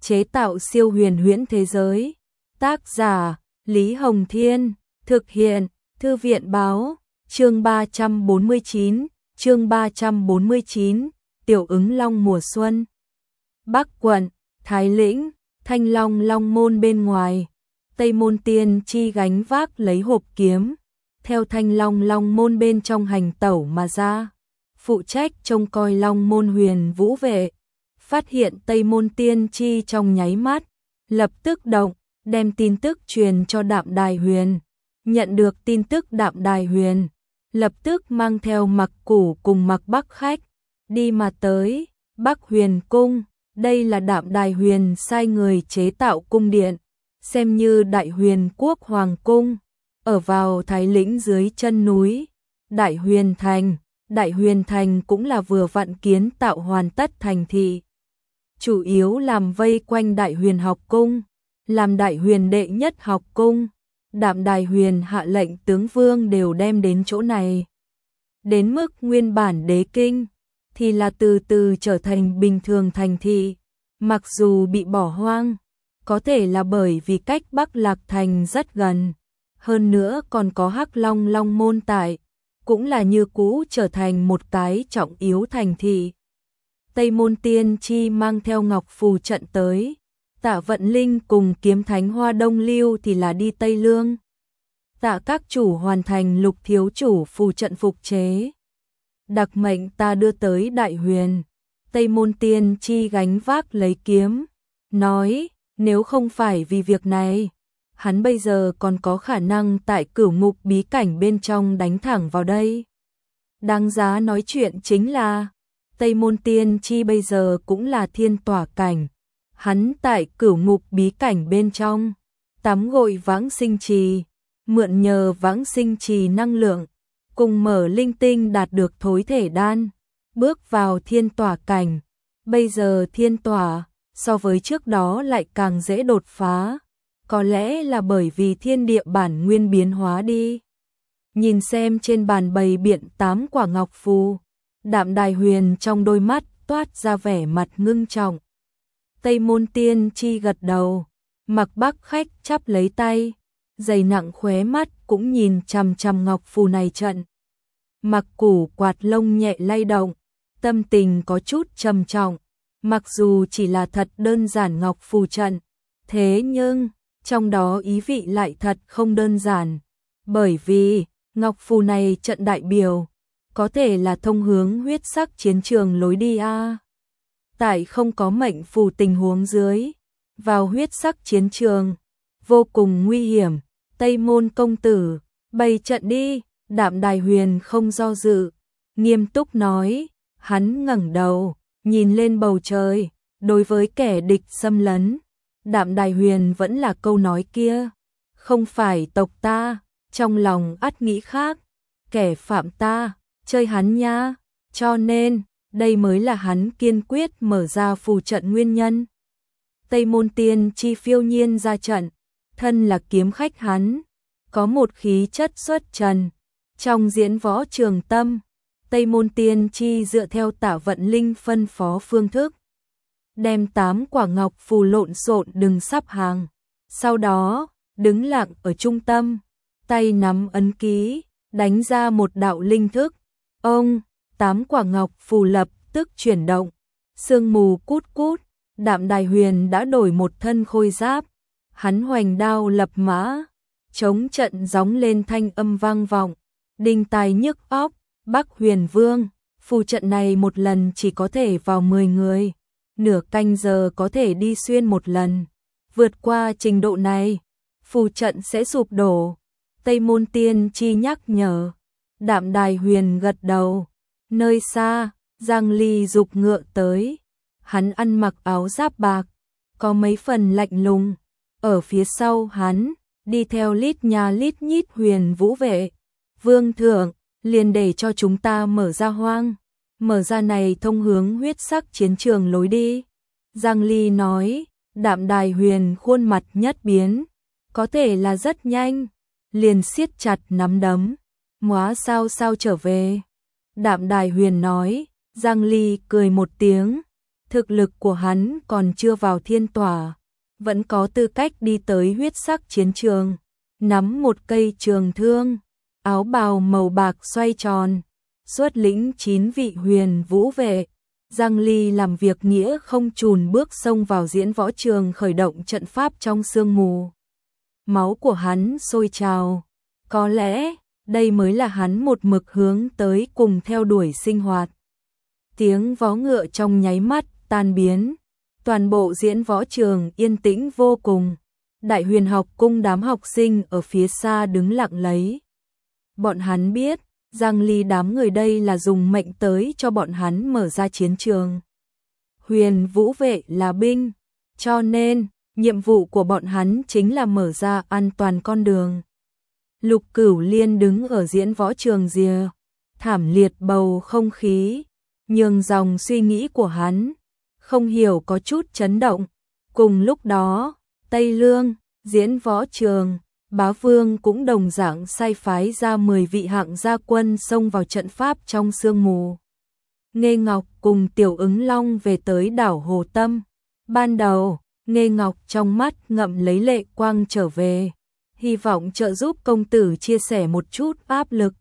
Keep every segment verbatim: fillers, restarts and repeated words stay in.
chế tạo siêu huyền huyễn thế giới. Tác giả Lý Hồng Thiên, thực hiện Thư viện Báo. Chương ba trăm bốn mươi chín, chương ba trăm bốn mươi chín, Tiểu ứng long mùa xuân. Bắc quận, Thái Lĩnh, Thanh Long Long môn bên ngoài, Tây môn tiên chi gánh vác lấy hộp kiếm, theo Thanh Long Long môn bên trong hành tẩu mà ra, phụ trách trông coi Long môn huyền vũ vệ, phát hiện Tây môn tiên chi trong nháy mắt, lập tức động, đem tin tức truyền cho Đạm Đài Huyền. Nhận được tin tức Đạm Đài Huyền, lập tức mang theo Mặc Củ cùng Mặc Bắc Khách, đi mà tới Bắc Huyền Cung. Đây là Đạm Đài Huyền sai người chế tạo cung điện, xem như Đại Huyền Quốc Hoàng Cung, ở vào Thái Lĩnh dưới chân núi. Đại Huyền Thành, Đại Huyền Thành cũng là vừa vặn kiến tạo hoàn tất thành thị, chủ yếu làm vây quanh Đại Huyền học cung, làm Đại Huyền đệ nhất học cung. Đạm Đài Huyền hạ lệnh tướng vương đều đem đến chỗ này. Đến mức nguyên bản đế kinh thì là từ từ trở thành bình thường thành thị, mặc dù bị bỏ hoang, có thể là bởi vì cách Bắc Lạc Thành rất gần, hơn nữa còn có Hắc Long Long môn tại, cũng là như cũ trở thành một cái trọng yếu thành thị. Tây môn tiên chi mang theo ngọc phù trận tới, Tạ Vận Linh cùng Kiếm Thánh Hoa Đông Lưu thì là đi Tây Lương. Tạ các chủ hoàn thành Lục thiếu chủ phù trận phục chế, đặc mệnh ta đưa tới Đại Huyền. Tây môn tiên chi gánh vác lấy kiếm, nói nếu không phải vì việc này, hắn bây giờ còn có khả năng tại Cửu Ngục bí cảnh bên trong đánh thẳng vào đây. Đáng giá nói chuyện chính là Tây môn tiên chi bây giờ cũng là thiên tỏa cảnh. Hắn tại Cửu Ngục bí cảnh bên trong tắm gội vãng sinh trì, mượn nhờ vãng sinh trì năng lượng, cùng mở linh tinh đạt được thối thể đan, bước vào thiên tỏa cảnh. Bây giờ thiên tỏa so với trước đó lại càng dễ đột phá, có lẽ là bởi vì thiên địa bản nguyên biến hóa đi. Nhìn xem trên bàn bày biện tám quả ngọc phù, Đạm Đài Huyền trong đôi mắt toát ra vẻ mặt ngưng trọng. Tây môn tiên chi gật đầu, Mặc Bắc Khách chắp lấy tay, dày nặng khóe mắt cũng nhìn chằm chằm ngọc phù này trận. Mặc Củ quạt lông nhẹ lay động, tâm tình có chút trầm trọng, mặc dù chỉ là thật đơn giản ngọc phù trận, thế nhưng trong đó ý vị lại thật không đơn giản, bởi vì ngọc phù này trận đại biểu có thể là thông hướng huyết sắc chiến trường lối đi a. Tại không có mệnh phù tình huống dưới, vào huyết sắc chiến trường vô cùng nguy hiểm. Tây môn công tử, bày trận đi. Đạm Đài Huyền không do dự, nghiêm túc nói. Hắn ngẩng đầu nhìn lên bầu trời, đối với kẻ địch xâm lấn, Đạm Đài Huyền vẫn là câu nói kia, không phải tộc ta, trong lòng ắt nghĩ khác, kẻ phạm ta, chơi hắn nha, cho nên đây mới là hắn kiên quyết mở ra phù trận nguyên nhân. Tây môn tiên chi phiêu nhiên ra trận, thân là kiếm khách hắn, có một khí chất xuất trần. Trong diễn võ trường tâm, Tây môn tiên chi dựa theo Tạ Vận Linh phân phó phương thức, đem tám quả ngọc phù lộn xộn đừng sắp hàng, sau đó đứng lặng ở trung tâm, tay nắm ấn ký, đánh ra một đạo linh thức. Ông, tám quả ngọc phù lập tức chuyển động, sương mù cút cút. Đạm Đài Huyền đã đổi một thân khôi giáp, hắn hoành đao lập mã, chống trận gióng lên thanh âm vang vọng, đinh tai nhức óc. Bắc Huyền Vương, phù trận này một lần chỉ có thể vào mười người, nửa canh giờ có thể đi xuyên một lần, vượt qua trình độ này, phù trận sẽ sụp đổ. Tây môn tiên chi nhắc nhở. Đạm Đài Huyền gật đầu. Nơi xa, Giang Ly dục ngựa tới, hắn ăn mặc áo giáp bạc, có mấy phần lạnh lùng, ở phía sau hắn đi theo lít nhà lít nhít huyền vũ vệ. Vương thượng, liền để cho chúng ta mở ra hoang, mở ra này thông hướng huyết sắc chiến trường lối đi. Giang Ly nói. Đạm Đài Huyền khuôn mặt nhất biến, có thể là rất nhanh, liền siết chặt nắm đấm. Móa sao sao trở về. Đạm Đài Huyền nói. Giang Ly cười một tiếng, Thực lực của hắn còn chưa vào thiên tỏa, vẫn có tư cách đi tới huyết sắc chiến trường, nắm một cây trường thương, áo bào màu bạc xoay tròn, xuất lĩnh chín vị huyền vũ vệ. Giang Ly làm việc nghĩa không chùn bước xông vào diễn võ trường khởi động trận pháp trong sương mù. Máu của hắn sôi trào, có lẽ đây mới là hắn một mực hướng tới cùng theo đuổi sinh hoạt. Tiếng vó ngựa trong nháy mắt tan biến, toàn bộ diễn võ trường yên tĩnh vô cùng. Đại Huyền học cung đám học sinh ở phía xa đứng lặng lấy. Bọn hắn biết, Giang Ly đám người đây là dùng mệnh tới cho bọn hắn mở ra chiến trường. Huyền vũ vệ là binh, cho nên nhiệm vụ của bọn hắn chính là mở ra an toàn con đường. Lục Cửu Liên đứng ở diễn võ trường rìa, thảm liệt bầu không khí, nhường dòng suy nghĩ của hắn, không hiểu có chút chấn động. Cùng lúc đó, Tây Lương, diễn võ trường, Bá Vương cũng đồng dạng sai phái ra mười vị hạng gia quân xông vào trận pháp trong sương mù. Nghê Ngọc cùng Tiểu Ứng Long về tới đảo Hồ Tâm. Ban đầu, Nghê Ngọc trong mắt ngậm lấy lệ quang trở về, hy vọng trợ giúp công tử chia sẻ một chút áp lực.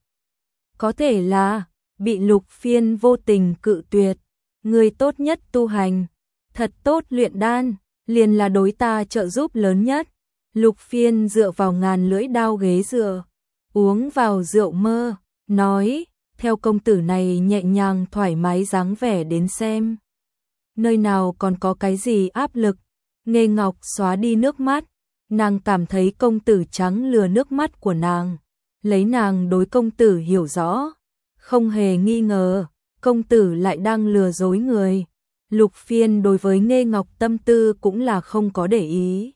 Có thể là bị Lục Phiên vô tình cự tuyệt, người tốt nhất tu hành, thật tốt luyện đan, liền là đối ta trợ giúp lớn nhất. Lục Phiên dựa vào ngàn lưỡi đao ghế dựa, uống vào rượu mơ, nói, theo công tử này nhẹ nhàng thoải mái dáng vẻ đến xem. Nơi nào còn có cái gì áp lực. Nghê Ngọc xóa đi nước mắt, nàng cảm thấy công tử trắng lừa nước mắt của nàng, lấy nàng đối công tử hiểu rõ, không hề nghi ngờ, công tử lại đang lừa dối người. Lục Phiên đối với Nghê Ngọc tâm tư cũng là không có để ý.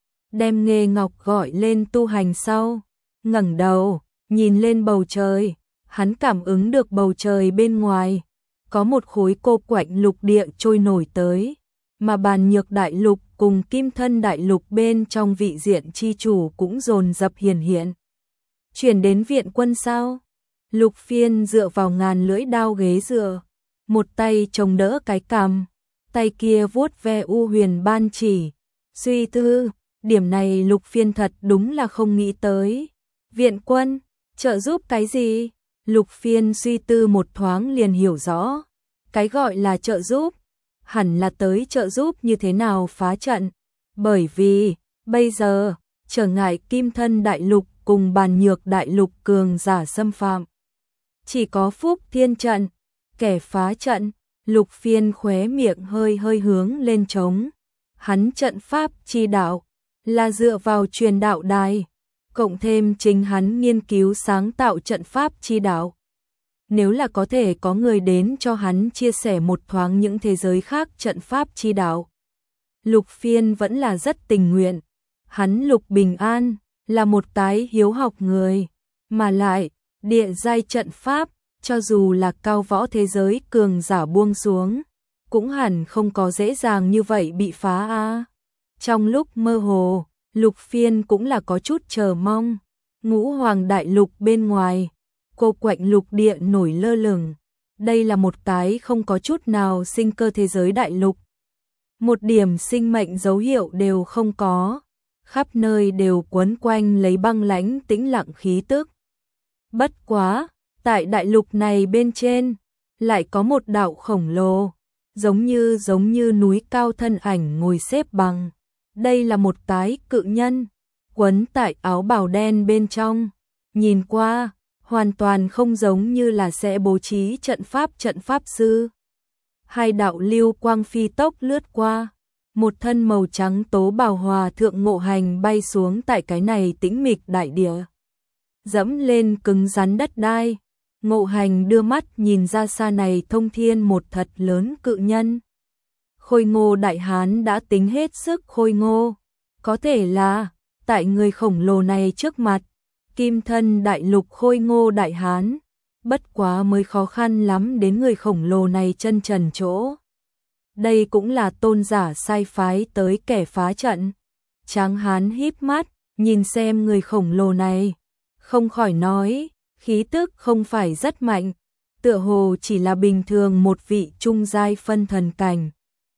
Đem Nghê Ngọc gọi lên tu hành sau, ngẩng đầu, nhìn lên bầu trời, hắn cảm ứng được bầu trời bên ngoài, có một khối cô quạnh lục địa trôi nổi tới, mà Bàn Nhược đại lục cùng Kim Thân đại lục bên trong vị diện chi chủ cũng dồn dập hiển hiện. Chuyển đến viện quân sao? Lục Phiên dựa vào ngàn lưỡi đao ghế dựa, một tay chống đỡ cái cằm, tay kia vuốt ve u huyền ban chỉ, suy tư. Điểm này Lục Phiên thật đúng là không nghĩ tới. Viện quân, trợ giúp cái gì? Lục Phiên suy tư một thoáng liền hiểu rõ. Cái gọi là trợ giúp, hẳn là tới trợ giúp như thế nào phá trận. Bởi vì, bây giờ, trở ngại Kim Thân đại lục cùng Bàn Nhược đại lục cường giả xâm phạm. Chỉ có Phúc Thiên trận, kẻ phá trận. Lục Phiên khóe miệng hơi hơi hướng lên trống. Hắn trận pháp chi đạo là dựa vào truyền đạo đài, cộng thêm chính hắn nghiên cứu sáng tạo trận pháp chi đạo. Nếu là có thể có người đến cho hắn chia sẻ một thoáng những thế giới khác trận pháp chi đạo, Lục Phiên vẫn là rất tình nguyện. Hắn Lục Bình An là một cái hiếu học người, mà lại địa giai trận pháp, cho dù là cao võ thế giới cường giả buông xuống, cũng hẳn không có dễ dàng như vậy bị phá a. Trong lúc mơ hồ, Lục Phiên cũng là có chút chờ mong. Ngũ Hoàng đại lục bên ngoài, cô quạnh lục địa nổi lơ lửng. Đây là một cái không có chút nào sinh cơ thế giới đại lục. Một điểm sinh mệnh dấu hiệu đều không có. Khắp nơi đều quấn quanh lấy băng lãnh tĩnh lặng khí tức. Bất quá, tại đại lục này bên trên, lại có một đạo khổng lồ, giống như giống như núi cao thân ảnh ngồi xếp bằng. Đây là một cái cự nhân, quấn tại áo bào đen bên trong, nhìn qua, hoàn toàn không giống như là sẽ bố trí trận pháp trận pháp sư. Hai đạo lưu quang phi tốc lướt qua, một thân màu trắng tố bào hòa thượng Ngộ Hành bay xuống tại cái này tĩnh mịch đại địa. Dẫm lên cứng rắn đất đai, Ngộ Hành đưa mắt nhìn ra xa này thông thiên một thật lớn cự nhân. Khôi ngô đại hán đã tính hết sức khôi ngô, có thể là, tại người khổng lồ này trước mặt, Kim Thân đại lục khôi ngô đại hán, bất quá mới khó khăn lắm đến người khổng lồ này chân trần chỗ. Đây cũng là tôn giả sai phái tới kẻ phá trận. Tráng hán híp mắt, nhìn xem người khổng lồ này, không khỏi nói, khí tức không phải rất mạnh, tựa hồ chỉ là bình thường một vị trung giai phân thần cảnh.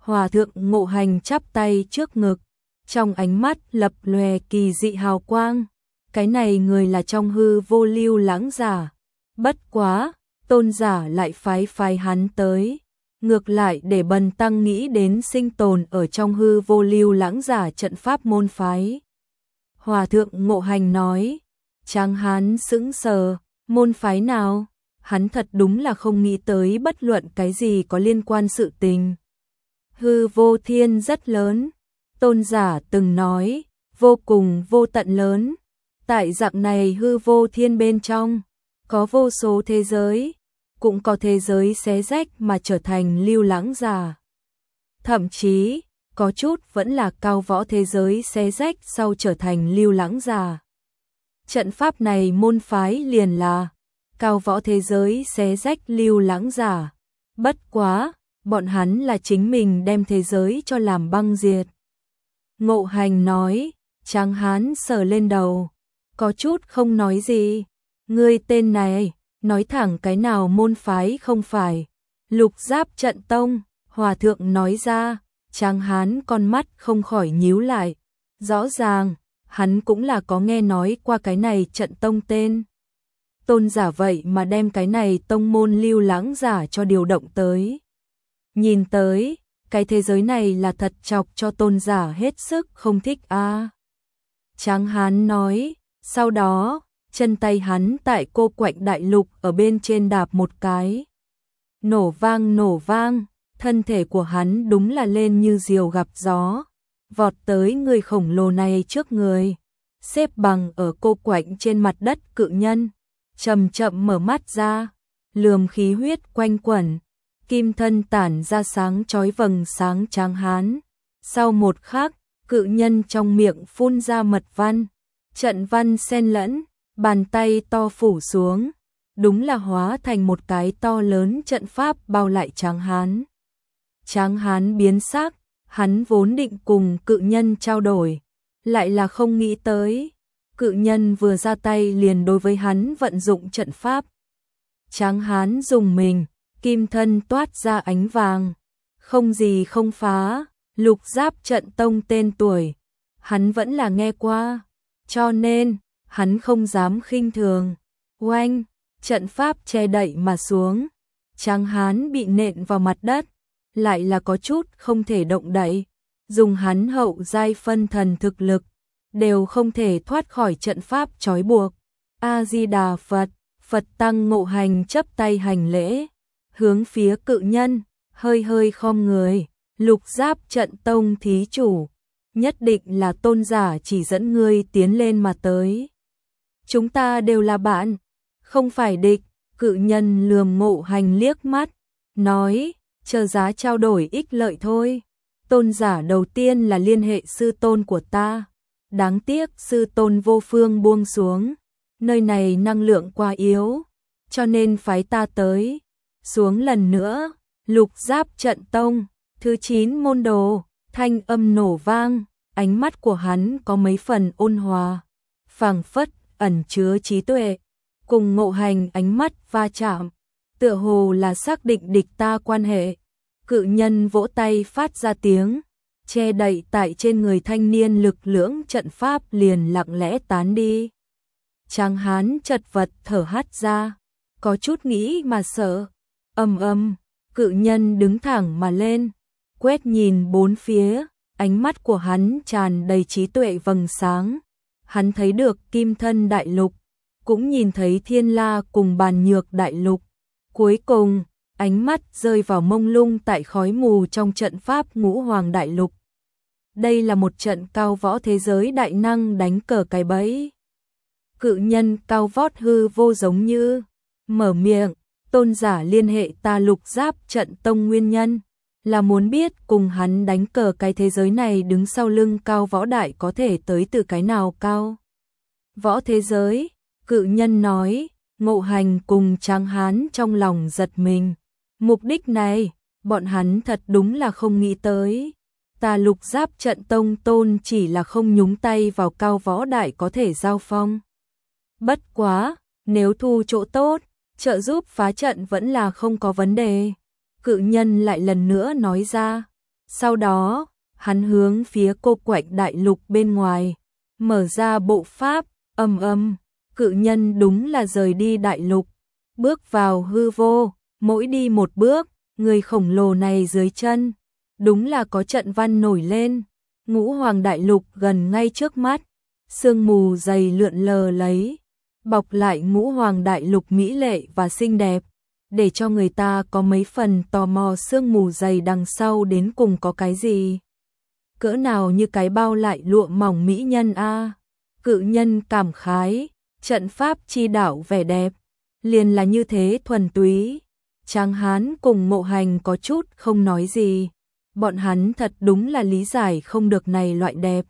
Hòa thượng Ngộ Hành chắp tay trước ngực, trong ánh mắt lập lòe kỳ dị hào quang. Cái này người là trong hư vô Lưu Lãng Giả. Bất quá, Tôn giả lại phái phái hắn tới. Ngược lại để Bần tăng nghĩ đến sinh tồn ở trong hư vô Lưu Lãng Giả trận pháp môn phái. Hòa thượng Ngộ Hành nói. Tráng hán sững sờ, môn phái nào? Hắn thật đúng là không nghĩ tới bất luận cái gì có liên quan sự tình. Hư vô thiên rất lớn. Tôn giả từng nói, vô cùng vô tận lớn. Tại dạng này hư vô thiên bên trong, có vô số thế giới, cũng có thế giới xé rách mà trở thành Lưu Lãng Giả. Thậm chí, có chút vẫn là cao võ thế giới xé rách sau trở thành Lưu Lãng Giả. Trận pháp này môn phái liền là cao võ thế giới xé rách Lưu Lãng Giả. Bất quá, bọn hắn là chính mình đem thế giới cho làm băng diệt. Ngộ Hành nói, Tráng hán sờ lên đầu, có chút không nói gì. Ngươi tên này, nói thẳng cái nào môn phái không phải. Lục Giáp Trận Tông, Hòa thượng nói ra. Tráng hán con mắt không khỏi nhíu lại. Rõ ràng, hắn cũng là có nghe nói qua cái này trận tông tên. Tôn giả vậy mà đem cái này tông môn Lưu Lãng Giả cho điều động tới. Nhìn tới, cái thế giới này là thật chọc cho tôn giả hết sức không thích a. À. Tráng hán nói, sau đó, chân tay hắn tại cô quạnh đại lục ở bên trên đạp một cái. Nổ vang nổ vang, thân thể của hắn đúng là lên như diều gặp gió, vọt tới người khổng lồ này trước người, xếp bằng ở cô quạnh trên mặt đất cự nhân, chậm chậm mở mắt ra, lườm khí huyết quanh quẩn, kim thân tản ra sáng chói vầng sáng tráng hán. Sau một khắc, cự nhân trong miệng phun ra mật văn, trận văn xen lẫn, bàn tay to phủ xuống, đúng là hóa thành một cái to lớn trận pháp bao lại tráng hán. Tráng hán biến sắc, hắn vốn định cùng cự nhân trao đổi, lại là không nghĩ tới. Cự nhân vừa ra tay liền đối với hắn vận dụng trận pháp. Tráng hán dùng mình, kim thân toát ra ánh vàng. Không gì không phá, Lục Giáp Trận Tông tên tuổi. Hắn vẫn là nghe qua, cho nên, hắn không dám khinh thường. Oanh, trận pháp che đậy mà xuống. Tráng hán bị nện vào mặt đất, lại là có chút không thể động đậy. Dùng hắn hậu giai phân thần thực lực, đều không thể thoát khỏi trận pháp trói buộc. A-di-đà Phật, Phật Tăng Ngộ Hành chấp tay hành lễ, hướng phía cự nhân, hơi hơi khom người. Lục Giáp Trận Tông thí chủ, nhất định là tôn giả chỉ dẫn ngươi tiến lên mà tới. Chúng ta đều là bạn, không phải địch. Cự nhân lườm Ngộ Hành liếc mắt, nói, chờ giá trao đổi ích lợi thôi. Tôn giả đầu tiên là liên hệ sư tôn của ta. Đáng tiếc sư tôn vô phương buông xuống, nơi này năng lượng quá yếu, cho nên phái ta tới. Xuống lần nữa, Lục Giáp Trận Tông, thứ chín môn đồ, thanh âm nổ vang, ánh mắt của hắn có mấy phần ôn hòa, phảng phất ẩn chứa trí tuệ, cùng Ngộ Hành ánh mắt va chạm, tựa hồ là xác định địch ta quan hệ. Cự nhân vỗ tay phát ra tiếng, che đậy tại trên người thanh niên lực lưỡng trận pháp liền lặng lẽ tán đi. Tráng hán chật vật thở hắt ra, có chút nghĩ mà sợ. Ầm ầm, cự nhân đứng thẳng mà lên, quét nhìn bốn phía, ánh mắt của hắn tràn đầy trí tuệ vầng sáng. Hắn thấy được Kim Thân Đại Lục, cũng nhìn thấy Thiên La cùng Bàn Nhược Đại Lục. Cuối cùng, ánh mắt rơi vào mông lung tại khói mù trong trận pháp Ngũ Hoàng Đại Lục. Đây là một trận cao võ thế giới đại năng đánh cờ cái bẫy. Cự nhân cao vót hư vô giống như mở miệng, tôn giả liên hệ ta Lục Giáp Trận Tông nguyên nhân, là muốn biết cùng hắn đánh cờ cái thế giới này đứng sau lưng cao võ đại có thể tới từ cái nào cao võ thế giới. Cự nhân nói. Ngộ Hành cùng Tráng hán trong lòng giật mình. Mục đích này, bọn hắn thật đúng là không nghĩ tới. Ta Lục Giáp Trận Tông tôn chỉ là không nhúng tay vào cao võ đại có thể giao phong. Bất quá, nếu thu chỗ tốt, trợ giúp phá trận vẫn là không có vấn đề. Cự nhân lại lần nữa nói ra. Sau đó, hắn hướng phía cô quạnh đại lục bên ngoài, mở ra bộ pháp, ầm ầm, cự nhân đúng là rời đi đại lục, bước vào hư vô, mỗi đi một bước, người khổng lồ này dưới chân, đúng là có trận văn nổi lên, ngũ hoàng đại lục gần ngay trước mắt, sương mù dày lượn lờ lấy, bọc lại ngũ hoàng đại lục mỹ lệ và xinh đẹp, để cho người ta có mấy phần tò mò sương mù dày đằng sau đến cùng có cái gì. Cỡ nào như cái bao lại lụa mỏng mỹ nhân a. Cự nhân cảm khái, trận pháp chi đảo vẻ đẹp, liền là như thế thuần túy. Tráng Hán cùng Ngộ Hành có chút không nói gì, bọn hắn thật đúng là lý giải không được này loại đẹp.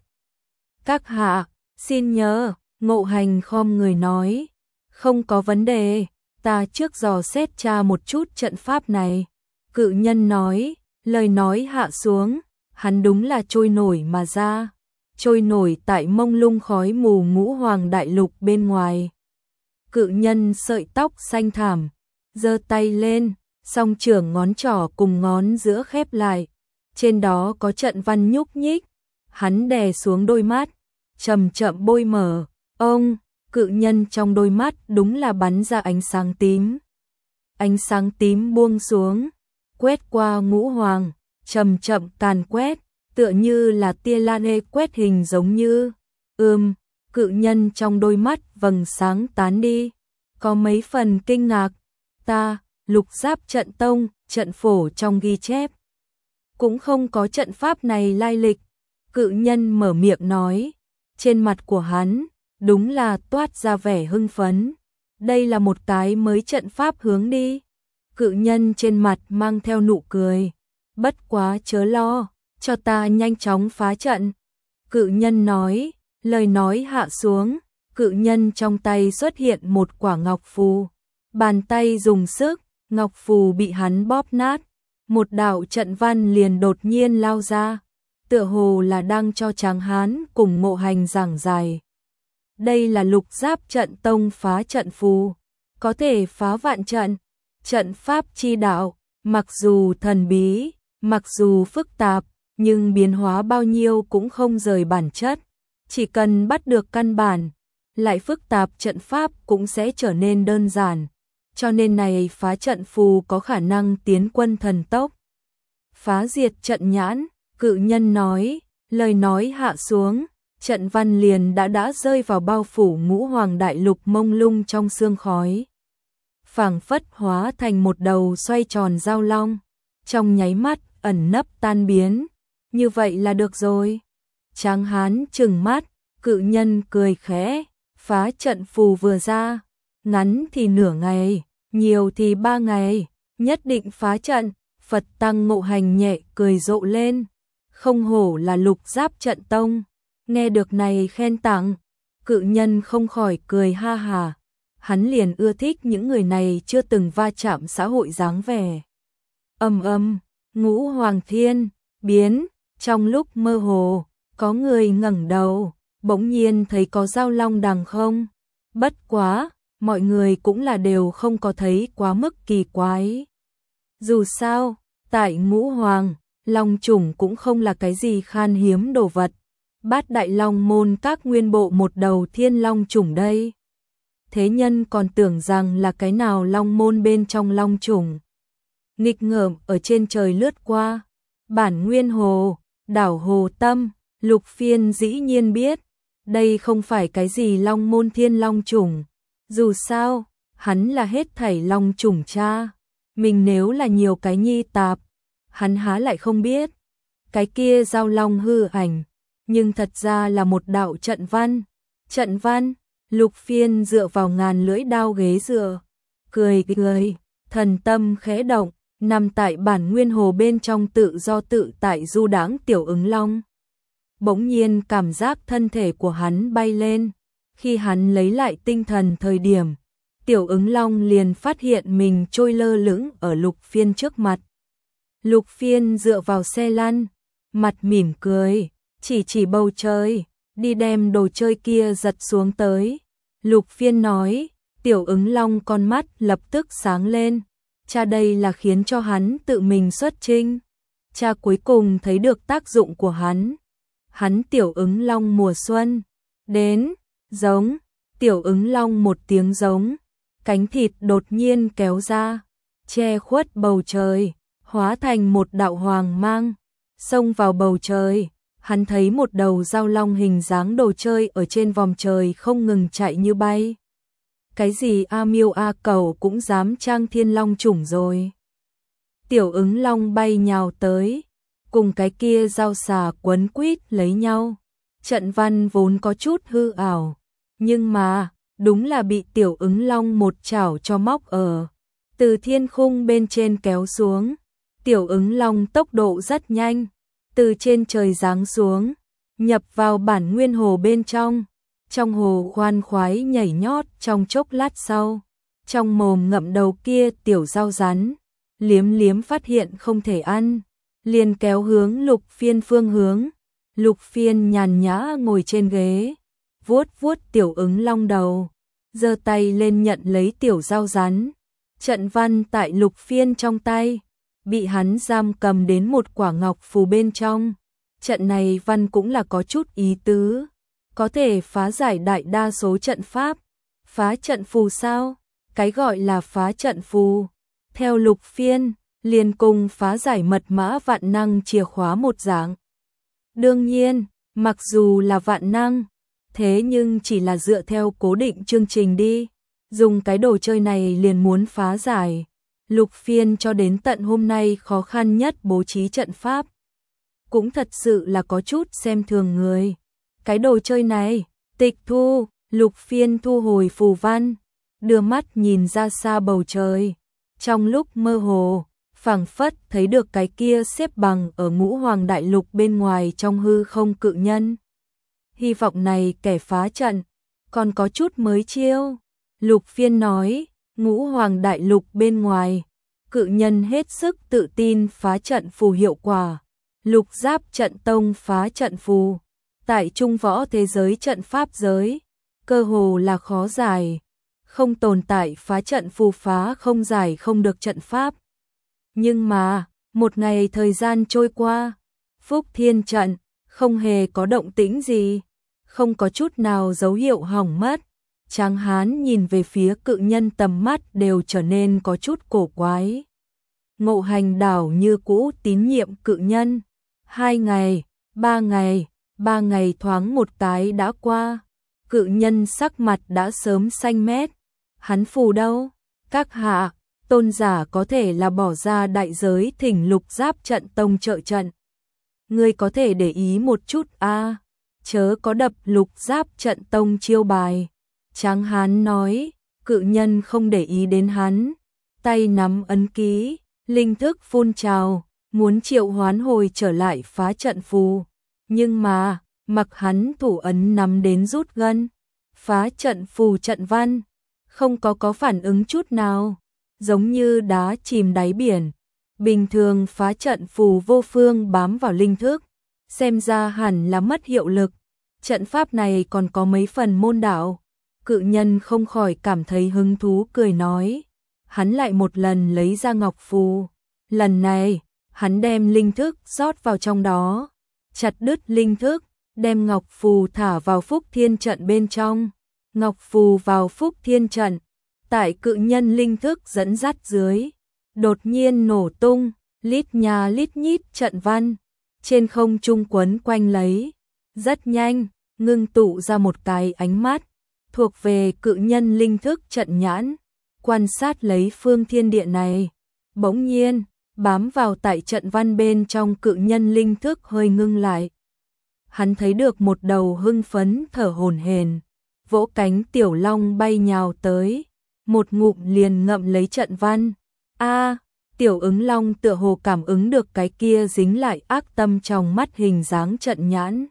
Các hạ, xin nhớ, Ngộ Hành khom người nói, không có vấn đề, ta trước dò xét tra một chút trận pháp này. Cự nhân nói, lời nói hạ xuống, hắn đúng là trôi nổi mà ra, trôi nổi tại mông lung khói mù ngũ hoàng đại lục bên ngoài. Cự nhân sợi tóc xanh thảm, giơ tay lên, song trưởng ngón trỏ cùng ngón giữa khép lại, trên đó có trận văn nhúc nhích, hắn đè xuống đôi mắt, chậm chậm bôi mở, ông, cự nhân trong đôi mắt đúng là bắn ra ánh sáng tím. Ánh sáng tím buông xuống, quét qua ngũ hoàng, chậm chậm càn quét, tựa như là tia laser quét hình giống như, ưm, cự nhân trong đôi mắt vầng sáng tán đi, có mấy phần kinh ngạc, ta, Lục Giáp trận tông, trận phổ trong ghi chép. Cũng không có trận pháp này lai lịch, cự nhân mở miệng nói, trên mặt của hắn, đúng là toát ra vẻ hưng phấn, đây là một cái mới trận pháp hướng đi. Cự nhân trên mặt mang theo nụ cười, bất quá chớ lo, cho ta nhanh chóng phá trận. Cự nhân nói, lời nói hạ xuống, cự nhân trong tay xuất hiện một quả ngọc phù, bàn tay dùng sức, ngọc phù bị hắn bóp nát, một đạo trận văn liền đột nhiên lao ra, tựa hồ là đang cho Tráng Hán cùng Ngộ Hành giảng giải. Đây là Lục Giáp trận tông phá trận phù, có thể phá vạn trận, trận pháp chi đạo, mặc dù thần bí, mặc dù phức tạp, nhưng biến hóa bao nhiêu cũng không rời bản chất, chỉ cần bắt được căn bản, lại phức tạp trận pháp cũng sẽ trở nên đơn giản, cho nên này phá trận phù có khả năng tiến quân thần tốc. Phá diệt trận nhãn, cự nhân nói, lời nói hạ xuống, trận văn liền đã đã rơi vào bao phủ ngũ hoàng đại lục mông lung trong sương khói. Phảng phất hóa thành một đầu xoay tròn giao long, trong nháy mắt ẩn nấp tan biến, như vậy là được rồi. Tráng Hán trừng mắt, cự nhân cười khẽ, phá trận phù vừa ra, ngắn thì nửa ngày, nhiều thì ba ngày, nhất định phá trận. Phật Tăng Ngộ Hành nhẹ cười rộ lên, không hổ là Lục Giáp trận tông, nghe được này khen tặng, cự nhân không khỏi cười ha hà, hắn liền ưa thích những người này chưa từng va chạm xã hội dáng vẻ. Ầm ầm, ngũ hoàng thiên biến, trong lúc mơ hồ, có người ngẩng đầu, bỗng nhiên thấy có giao long đằng không, bất quá, mọi người cũng là đều không có thấy quá mức kỳ quái. Dù sao, tại ngũ hoàng, long chủng cũng không là cái gì khan hiếm đồ vật. Bát đại long môn các nguyên bộ một đầu thiên long chủng đây. Thế nhân còn tưởng rằng là cái nào long môn bên trong long chủng. Nghịch ngợm ở trên trời lướt qua. Bản nguyên hồ, đảo hồ tâm, Lục Phiên dĩ nhiên biết. Đây không phải cái gì long môn thiên long chủng. Dù sao, hắn là hết thảy long chủng cha. Mình nếu là nhiều cái nhi tạp, hắn há lại không biết. Cái kia giao long hư ảnh, nhưng thật ra là một đạo trận văn. Trận văn, Lục Phiên dựa vào ngàn lưỡi đao ghế dựa, cười cười, thần tâm khẽ động, nằm tại bản nguyên hồ bên trong tự do tự tại du đãng tiểu ứng long. Bỗng nhiên cảm giác thân thể của hắn bay lên, khi hắn lấy lại tinh thần thời điểm, tiểu ứng long liền phát hiện mình trôi lơ lửng ở Lục Phiên trước mặt. Lục Phiên dựa vào xe lăn, mặt mỉm cười, chỉ chỉ bầu trời, đi đem đồ chơi kia giật xuống tới. Lục Phiên nói, tiểu ứng long con mắt lập tức sáng lên, cha đây là khiến cho hắn tự mình xuất chinh. cha cuối cùng thấy được tác dụng của hắn. Hắn Tiểu Ứng Long mùa xuân đến, giống, Tiểu Ứng Long một tiếng giống, cánh thịt đột nhiên kéo ra, che khuất bầu trời, hóa thành một đạo hoàng mang, xông vào bầu trời. Hắn thấy một đầu dao long hình dáng đồ chơi ở trên vòm trời không ngừng chạy như bay. Cái gì A Miêu A Cẩu cũng dám trang thiên long chủng rồi. Tiểu Ứng Long bay nhào tới, cùng cái kia dao xà quấn quýt lấy nhau. Trận văn vốn có chút hư ảo, nhưng mà đúng là bị Tiểu Ứng Long một chảo cho móc ở. Từ thiên khung bên trên kéo xuống, Tiểu Ứng Long tốc độ rất nhanh, từ trên trời giáng xuống, nhập vào bản nguyên hồ bên trong. Trong hồ khoan khoái nhảy nhót trong chốc lát sau, trong mồm ngậm đầu kia tiểu dao rắn, liếm liếm phát hiện không thể ăn, liền kéo hướng Lục Phiên phương hướng. Lục Phiên nhàn nhã ngồi trên ghế, vuốt vuốt Tiểu Ứng Long đầu, giơ tay lên nhận lấy tiểu dao rắn. Trận văn tại Lục Phiên trong tay, bị hắn giam cầm đến một quả ngọc phù bên trong. Trận này văn cũng là có chút ý tứ, có thể phá giải đại đa số trận pháp. Phá trận phù sao? Cái gọi là phá trận phù, theo Lục Phiên, liền cùng phá giải mật mã vạn năng chìa khóa một dạng. Đương nhiên, mặc dù là vạn năng, thế nhưng chỉ là dựa theo cố định chương trình đi. Dùng cái đồ chơi này liền muốn phá giải. Lục Phiên cho đến tận hôm nay khó khăn nhất bố trí trận pháp. Cũng thật sự là có chút xem thường người. Cái đồ chơi này, tịch thu, Lục Phiên thu hồi phù văn, đưa mắt nhìn ra xa bầu trời. Trong lúc mơ hồ, phảng phất thấy được cái kia xếp bằng ở Ngũ Hoàng Đại Lục bên ngoài trong hư không cự nhân. Hy vọng này kẻ phá trận, còn có chút mới chiêu. Lục Phiên nói, Ngũ Hoàng Đại Lục bên ngoài, cự nhân hết sức tự tin phá trận phù hiệu quả. Lục Giáp Trận Tông phá trận phù, tại trung võ thế giới trận pháp giới, cơ hồ là khó giải, không tồn tại phá trận phù phá không giải không được trận pháp. Nhưng mà, một ngày thời gian trôi qua, Phúc Thiên trận không hề có động tĩnh gì, không có chút nào dấu hiệu hỏng mất. Tráng Hán nhìn về phía cự nhân tầm mắt đều trở nên có chút cổ quái. Ngộ Hành đảo như cũ tín nhiệm cự nhân. Hai ngày, ba ngày, ba ngày thoáng một cái đã qua. Cự nhân sắc mặt đã sớm xanh mét. Hắn phù đâu? Các hạ, tôn giả có thể là bỏ ra đại giới thỉnh Lục Giáp Trận Tông trợ trận. Ngươi có thể để ý một chút a, à, chớ có đập Lục Giáp Trận Tông chiêu bài. Tráng Hán nói, cự nhân không để ý đến hắn, tay nắm ấn ký, linh thức phun trào, muốn triệu hoán hồi trở lại phá trận phù. Nhưng mà, mặc hắn thủ ấn nắm đến rút gân, phá trận phù trận văn, không có có phản ứng chút nào, giống như đá chìm đáy biển. Bình thường phá trận phù vô phương bám vào linh thức, xem ra hẳn là mất hiệu lực. Trận pháp này còn có mấy phần môn đạo. Cự nhân không khỏi cảm thấy hứng thú cười nói. Hắn lại một lần lấy ra ngọc phù. Lần này, hắn đem linh thức rót vào trong đó, chặt đứt linh thức, đem ngọc phù thả vào Phúc Thiên trận bên trong. Ngọc phù vào Phúc Thiên trận, tại cự nhân linh thức dẫn dắt dưới, đột nhiên nổ tung, lít nhà lít nhít trận văn, trên không trung quấn quanh lấy. Rất nhanh, ngưng tụ ra một cái ánh mắt, thuộc về cự nhân linh thức trận nhãn, quan sát lấy phương thiên địa này. Bỗng nhiên, bám vào tại trận văn bên trong cự nhân linh thức hơi ngưng lại. Hắn thấy được một đầu hưng phấn thở hổn hển, vỗ cánh tiểu long bay nhào tới, một ngụm liền ngậm lấy trận văn. A, Tiểu Ứng Long tựa hồ cảm ứng được cái kia dính lại ác tâm trong mắt hình dáng trận nhãn.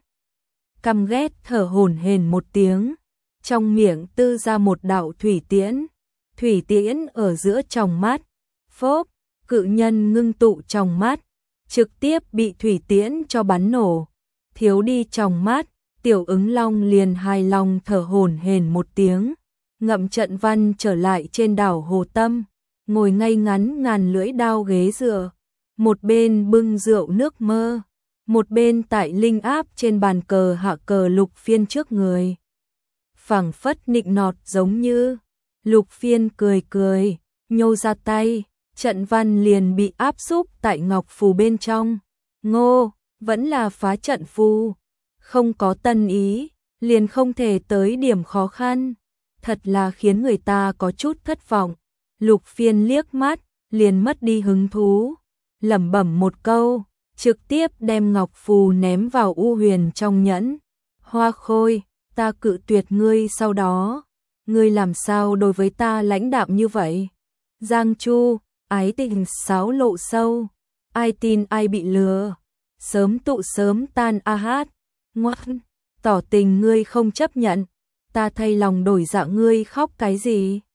Căm ghét thở hổn hển một tiếng, trong miệng tư ra một đạo thủy tiễn. Thủy tiễn ở giữa tròng mắt, phốp, cự nhân ngưng tụ tròng mắt, trực tiếp bị thủy tiễn cho bắn nổ, thiếu đi tròng mắt. Tiểu Ứng Long liền hài lòng thở hổn hển một tiếng, ngậm trận văn trở lại trên đảo Hồ Tâm, ngồi ngay ngắn ngàn lưỡi đao ghế dựa, một bên bưng rượu nước mơ, một bên tại linh áp trên bàn cờ hạ cờ Lục Phiên trước người. Phảng phất nịnh nọt giống như, Lục Phiên cười cười, nhô ra tay, trận văn liền bị áp xúc tại ngọc phù bên trong. Ngô, vẫn là phá trận phù, không có tân ý, liền không thể tới điểm khó khăn. Thật là khiến người ta có chút thất vọng. Lục Phiên liếc mắt, liền mất đi hứng thú, lẩm bẩm một câu, trực tiếp đem ngọc phù ném vào u huyền trong nhẫn. Hoa Khôi, ta cự tuyệt ngươi sau đó, ngươi làm sao đối với ta lãnh đạm như vậy? Giang Chu, ái tình sáo lộ sâu, ai tin ai bị lừa, sớm tụ sớm tan a hát, ngoan, tỏ tình ngươi không chấp nhận, ta thay lòng đổi dạ ngươi khóc cái gì?